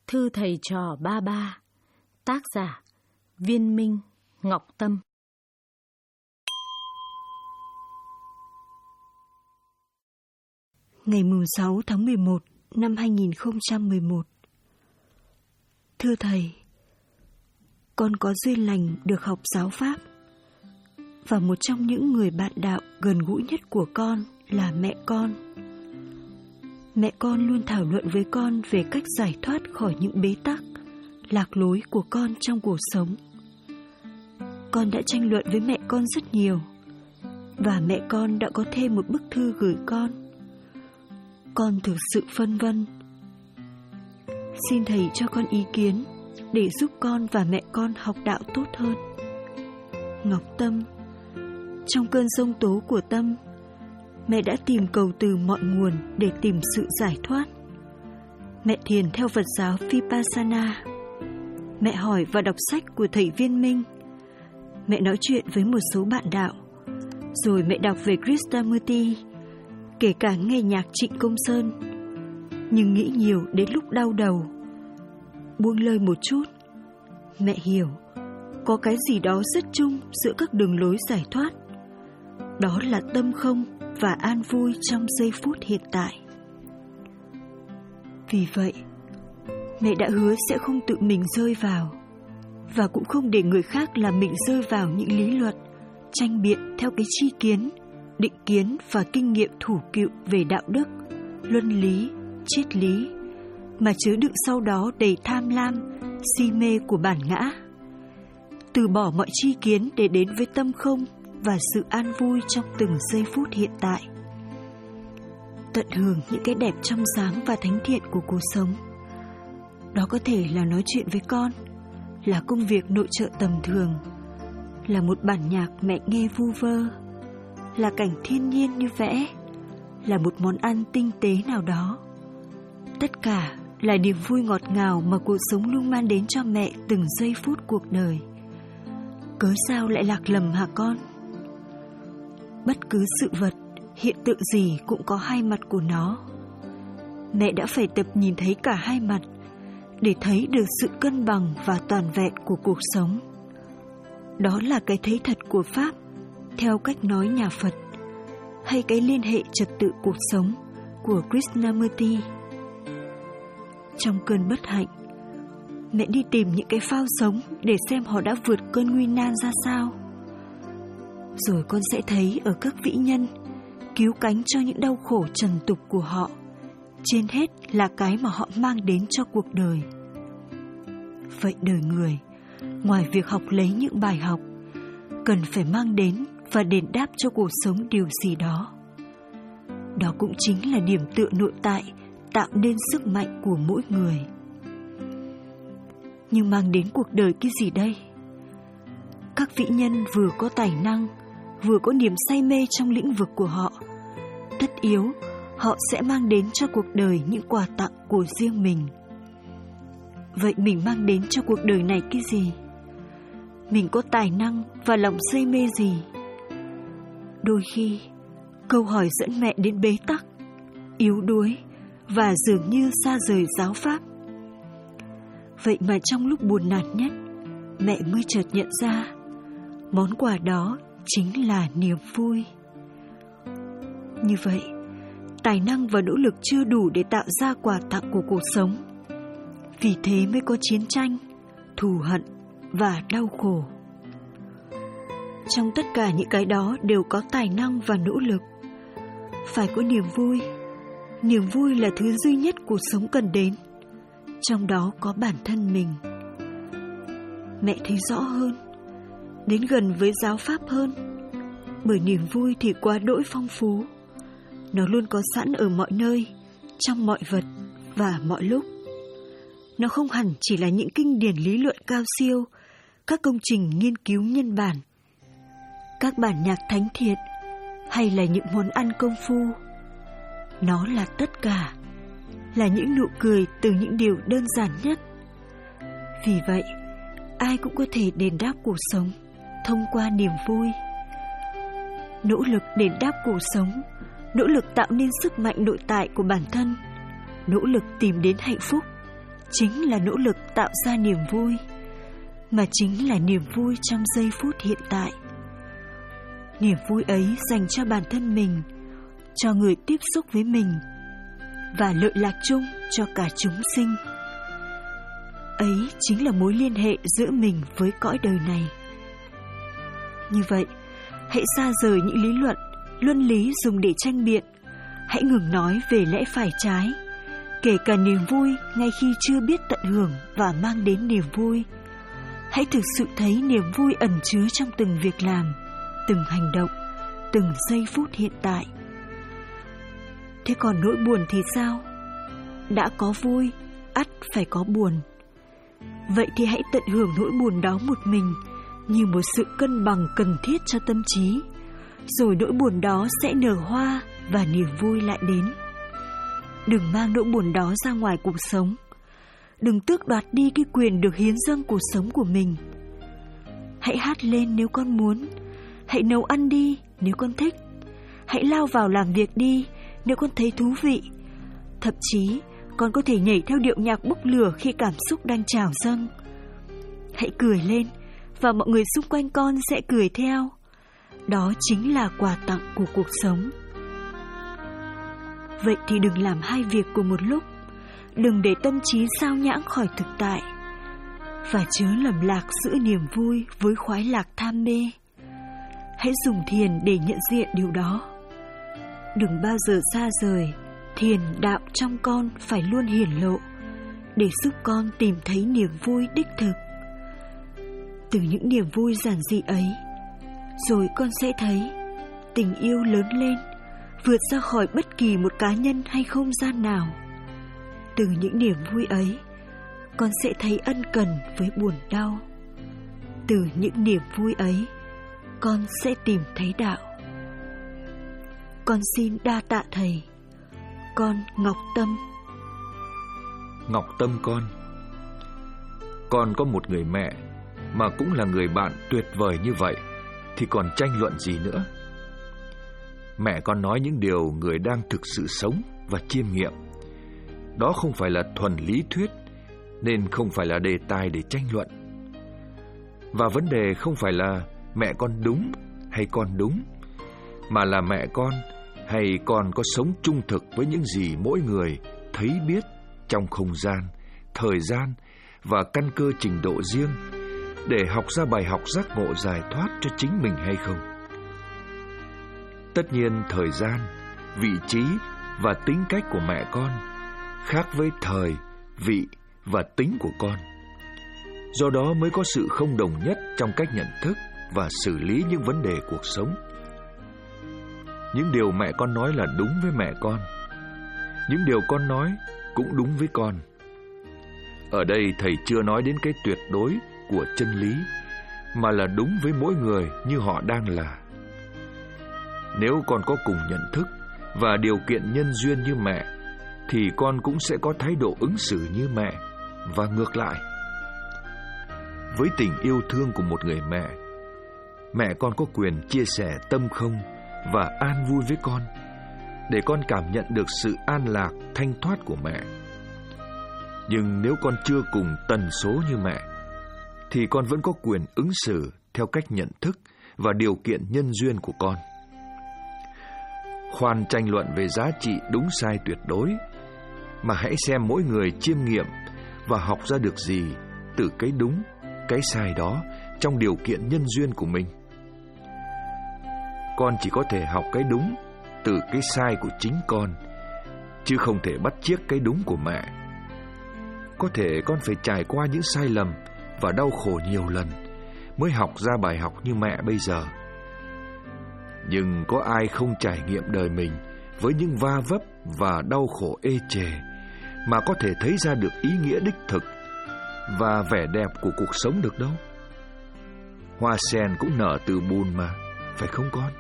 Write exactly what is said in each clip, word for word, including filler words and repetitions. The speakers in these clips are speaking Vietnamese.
Thư thầy trò ba ba. Tác giả Viên Minh, Ngọc Tâm. Ngày sáu tháng mười một năm hai nghìn không trăm mười một. Thưa thầy, con có duyên lành được học giáo pháp, và một trong những người bạn đạo gần gũi nhất của con là mẹ con. Mẹ con luôn thảo luận với con về cách giải thoát khỏi những bế tắc, lạc lối của con trong cuộc sống. Con đã tranh luận với mẹ con rất nhiều, và mẹ con đã có thêm một bức thư gửi con. Con thực sự phân vân. Xin thầy cho con ý kiến để giúp con và mẹ con học đạo tốt hơn. Ngọc Tâm. Trong cơn giông tố của tâm, mẹ đã tìm cầu từ mọi nguồn để tìm sự giải thoát. Mẹ thiền theo Phật giáo Vipassana. Mẹ hỏi và đọc sách của thầy Viên Minh. Mẹ nói chuyện với một số bạn đạo. Rồi mẹ đọc về Krishnamurti, kể cả nghe nhạc Trịnh Công Sơn. Nhưng nghĩ nhiều đến lúc đau đầu. Buông lơi một chút, mẹ hiểu có cái gì đó rất chung giữa các đường lối giải thoát. Đó là tâm không và an vui trong giây phút hiện tại. Vì vậy, mẹ đã hứa sẽ không tự mình rơi vào, và cũng không để người khác làm mình rơi vào những lý luận, tranh biện theo cái chi kiến, định kiến và kinh nghiệm thủ cựu về đạo đức, luân lý, triết lý, mà chứa đựng sau đó đầy tham lam, si mê của bản ngã. Từ bỏ mọi chi kiến để đến với tâm không và sự an vui trong từng giây phút hiện tại. Tận hưởng những cái đẹp trong sáng và thánh thiện của cuộc sống. Đó có thể là nói chuyện với con, là công việc nội trợ tầm thường, là một bản nhạc mẹ nghe vu vơ, là cảnh thiên nhiên như vẽ, là một món ăn tinh tế nào đó. Tất cả là niềm vui ngọt ngào mà cuộc sống luôn mang đến cho mẹ từng giây phút cuộc đời. Cớ sao lại lạc lầm hả con? Bất cứ sự vật, hiện tượng gì cũng có hai mặt của nó. Mẹ đã phải tập nhìn thấy cả hai mặt để thấy được sự cân bằng và toàn vẹn của cuộc sống. Đó là cái thấy thật của Pháp, theo cách nói nhà Phật, hay cái liên hệ trật tự cuộc sống của Krishnamurti. Trong cơn bất hạnh, mẹ đi tìm những cái phao sống để xem họ đã vượt cơn nguy nan ra sao. Rồi con sẽ thấy ở các vĩ nhân cứu cánh cho những đau khổ trần tục của họ, trên hết là cái mà họ mang đến cho cuộc đời. Vậy đời người, ngoài việc học lấy những bài học, cần phải mang đến và đền đáp cho cuộc sống điều gì đó. Đó cũng chính là điểm tựa nội tại tạo nên sức mạnh của mỗi người. Nhưng mang đến cuộc đời cái gì đây? Các vĩ nhân vừa có tài năng, vừa có niềm say mê trong lĩnh vực của họ. Tất yếu, họ sẽ mang đến cho cuộc đời những quà tặng của riêng mình. Vậy mình mang đến cho cuộc đời này cái gì? Mình có tài năng và lòng say mê gì? Đôi khi, câu hỏi dẫn mẹ đến bế tắc, yếu đuối và dường như xa rời giáo pháp. Vậy mà trong lúc buồn nản nhất, mẹ mới chợt nhận ra món quà đó chính là niềm vui. Như vậy, tài năng và nỗ lực chưa đủ để tạo ra quà tặng của cuộc sống. Vì thế mới có chiến tranh, thù hận và đau khổ. Trong tất cả những cái đó đều có tài năng và nỗ lực. Phải có niềm vui. Niềm vui là thứ duy nhất cuộc sống cần đến. Trong đó có bản thân mình. Mẹ thấy rõ hơn, đến gần với giáo pháp hơn. Bởi niềm vui thì quá đỗi phong phú. Nó luôn có sẵn ở mọi nơi, trong mọi vật và mọi lúc. Nó không hẳn chỉ là những kinh điển lý luận cao siêu, các công trình nghiên cứu nhân bản, các bản nhạc thánh thiện, hay là những món ăn công phu. Nó là tất cả, là những nụ cười từ những điều đơn giản nhất. Vì vậy, ai cũng có thể đền đáp cuộc sống thông qua niềm vui. Nỗ lực đền đáp cuộc sống, nỗ lực tạo nên sức mạnh nội tại của bản thân, nỗ lực tìm đến hạnh phúc, chính là nỗ lực tạo ra niềm vui, mà chính là niềm vui trong giây phút hiện tại. Niềm vui ấy dành cho bản thân mình, cho người tiếp xúc với mình, và lợi lạc chung cho cả chúng sinh. Ấy chính là mối liên hệ giữa mình với cõi đời này. Như vậy, hãy xa rời những lý luận, luân lý dùng để tranh biện. Hãy ngừng nói về lẽ phải trái, kể cả niềm vui ngay khi chưa biết tận hưởng và mang đến niềm vui. Hãy thực sự thấy niềm vui ẩn chứa trong từng việc làm, từng hành động, từng giây phút hiện tại. Thế còn nỗi buồn thì sao? Đã có vui, ắt phải có buồn. Vậy thì hãy tận hưởng nỗi buồn đó một mình, như một sự cân bằng cần thiết cho tâm trí. Rồi nỗi buồn đó sẽ nở hoa và niềm vui lại đến. Đừng mang nỗi buồn đó ra ngoài cuộc sống. Đừng tước đoạt đi cái quyền được hiến dâng cuộc sống của mình. Hãy hát lên nếu con muốn. Hãy nấu ăn đi nếu con thích. Hãy lao vào làm việc đi nếu con thấy thú vị. Thậm chí con có thể nhảy theo điệu nhạc bốc lửa khi cảm xúc đang trào dâng. Hãy cười lên và mọi người xung quanh con sẽ cười theo. Đó chính là quà tặng của cuộc sống. Vậy thì đừng làm hai việc cùng một lúc. Đừng để tâm trí sao nhãng khỏi thực tại, và chớ lầm lạc giữa niềm vui với khoái lạc tham mê. Hãy dùng thiền để nhận diện điều đó. Đừng bao giờ xa rời thiền đạo trong con phải luôn hiển lộ, để giúp con tìm thấy niềm vui đích thực. Từ những niềm vui giản dị ấy, rồi con sẽ thấy tình yêu lớn lên, vượt ra khỏi bất kỳ một cá nhân hay không gian nào. Từ những niềm vui ấy, con sẽ thấy ân cần với buồn đau. Từ những niềm vui ấy, con sẽ tìm thấy đạo. Con xin đa tạ Thầy. Con Ngọc Tâm. Ngọc Tâm con. Con có một người mẹ mà cũng là người bạn tuyệt vời như vậy, thì còn tranh luận gì nữa. Mẹ con nói những điều người đang thực sự sống và chiêm nghiệm. Đó không phải là thuần lý thuyết, nên không phải là đề tài để tranh luận. Và vấn đề không phải là mẹ con đúng hay con đúng, mà là mẹ con hay con có sống trung thực với những gì mỗi người thấy biết trong không gian, thời gian và căn cơ trình độ riêng, để học ra bài học giác ngộ giải thoát cho chính mình hay không. Tất nhiên thời gian, vị trí và tính cách của mẹ con khác với thời, vị và tính của con. Do đó mới có sự không đồng nhất trong cách nhận thức và xử lý những vấn đề cuộc sống. Những điều mẹ con nói là đúng với mẹ con. Những điều con nói cũng đúng với con. Ở đây thầy chưa nói đến cái tuyệt đối của chân lý, mà là đúng với mỗi người như họ đang là. Nếu con có cùng nhận thức và điều kiện nhân duyên như mẹ, thì con cũng sẽ có thái độ ứng xử như mẹ, và ngược lại. Với tình yêu thương của một người mẹ, mẹ con có quyền chia sẻ tâm không và an vui với con, để con cảm nhận được sự an lạc, thanh thoát của mẹ. Nhưng nếu con chưa cùng tần số như mẹ, thì con vẫn có quyền ứng xử theo cách nhận thức và điều kiện nhân duyên của con. Khoan tranh luận về giá trị đúng sai tuyệt đối, mà hãy xem mỗi người chiêm nghiệm và học ra được gì từ cái đúng, cái sai đó trong điều kiện nhân duyên của mình. Con chỉ có thể học cái đúng từ cái sai của chính con, chứ không thể bắt chước cái đúng của mẹ. Có thể con phải trải qua những sai lầm và đau khổ nhiều lần mới học ra bài học như mẹ bây giờ. Nhưng có ai không trải nghiệm đời mình với những va vấp và đau khổ ê chề mà có thể thấy ra được ý nghĩa đích thực và vẻ đẹp của cuộc sống được đâu? Hoa sen cũng nở từ bùn mà, phải không con?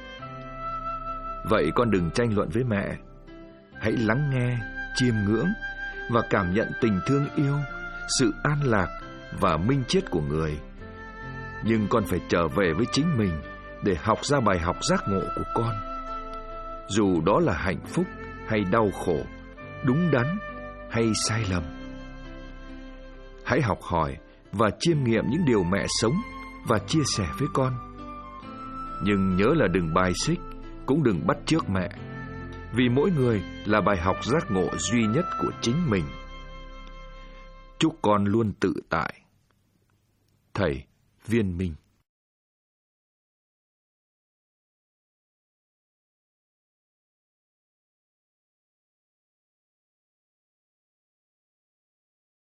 Vậy con đừng tranh luận với mẹ. Hãy lắng nghe, chiêm ngưỡng và cảm nhận tình thương yêu, sự an lạc và minh triết của người. Nhưng con phải trở về với chính mình để học ra bài học giác ngộ của con. Dù đó là hạnh phúc hay đau khổ, đúng đắn hay sai lầm. hãy học hỏi và chiêm nghiệm những điều mẹ sống và chia sẻ với con. Nhưng nhớ là đừng bài xích, cũng đừng bắt chước mẹ, vì mỗi người là bài học giác ngộ duy nhất của chính mình. Chúc con luôn tự tại. Thầy Viên Minh.